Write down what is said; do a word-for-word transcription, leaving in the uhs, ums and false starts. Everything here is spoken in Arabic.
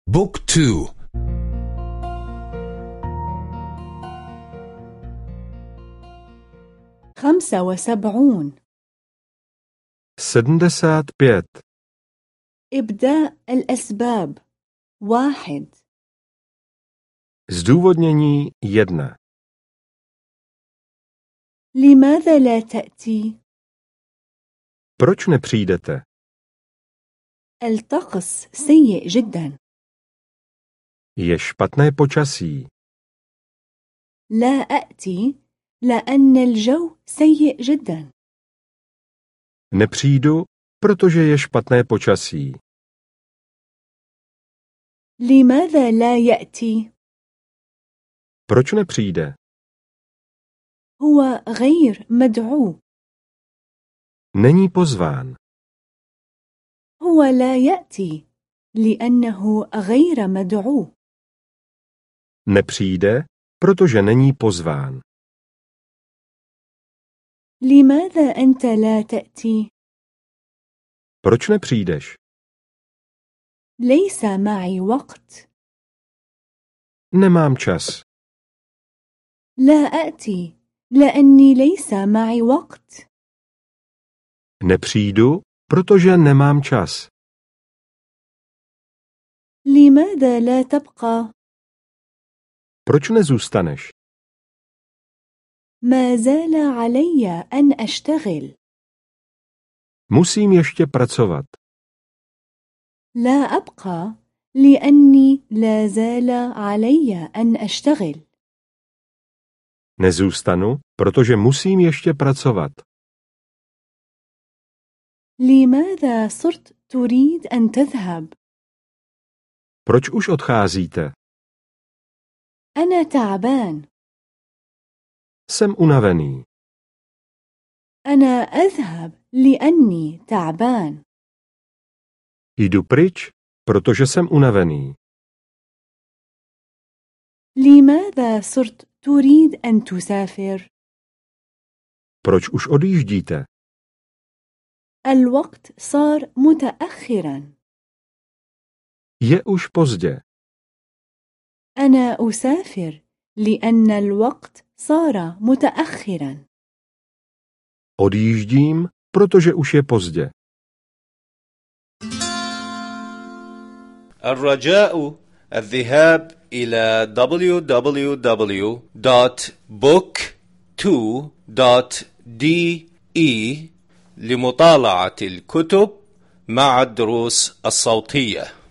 بوك تو. خمسة وسبعون. sedmdesát pět. إبداء الأسباب. واحد. Zdůvodnění jedna. لماذا لا تأتي؟ Proč nepřijdete? الطقس سيء جدا. Je špatné počasí. لا أأتي لأن الجو سيء جدا. Nepřijdu, protože je špatné počasí. لماذا لا يأتي؟ Proč nepřijde? هو غير مدعو. Není pozván. هو لا يأتي لأنه غير مدعو. Nepřijde, protože není pozván. لماذا أنت لا تأتي؟ Proč nepřijdeš? ليس معي وقت. Nemám čas. لا أأتي لأني ليس معي وقت. Nepřijdu, protože nemám čas. لماذا لا تبقى؟ Proč nezůstaneš? ما زال علي أن أشتغل. Musím ještě pracovat. لا أبقى لأني لا زال علي أن أشتغل. Nezůstanu, protože musím ještě pracovat. لماذا صرت تريد أن تذهب؟ Proč už odcházíte? أنا تعبان. Jsem unavený. أنا أذهب لأني تعبان. Jdu pryč, protože jsem unavený. لماذا صرت تريد أن تسافر؟ Proč už odjíždíte? الوقت صار متأخرا. Je už pozdě. أنا أسافر لأن الوقت صار متأخرا. Odjíždím, protože už je pozdě. الرجاء الذهاب إلى دبليو دبليو دبليو دوت بوك تو دوت دي إي لمطالعة الكتب مع الدروس الصوتية.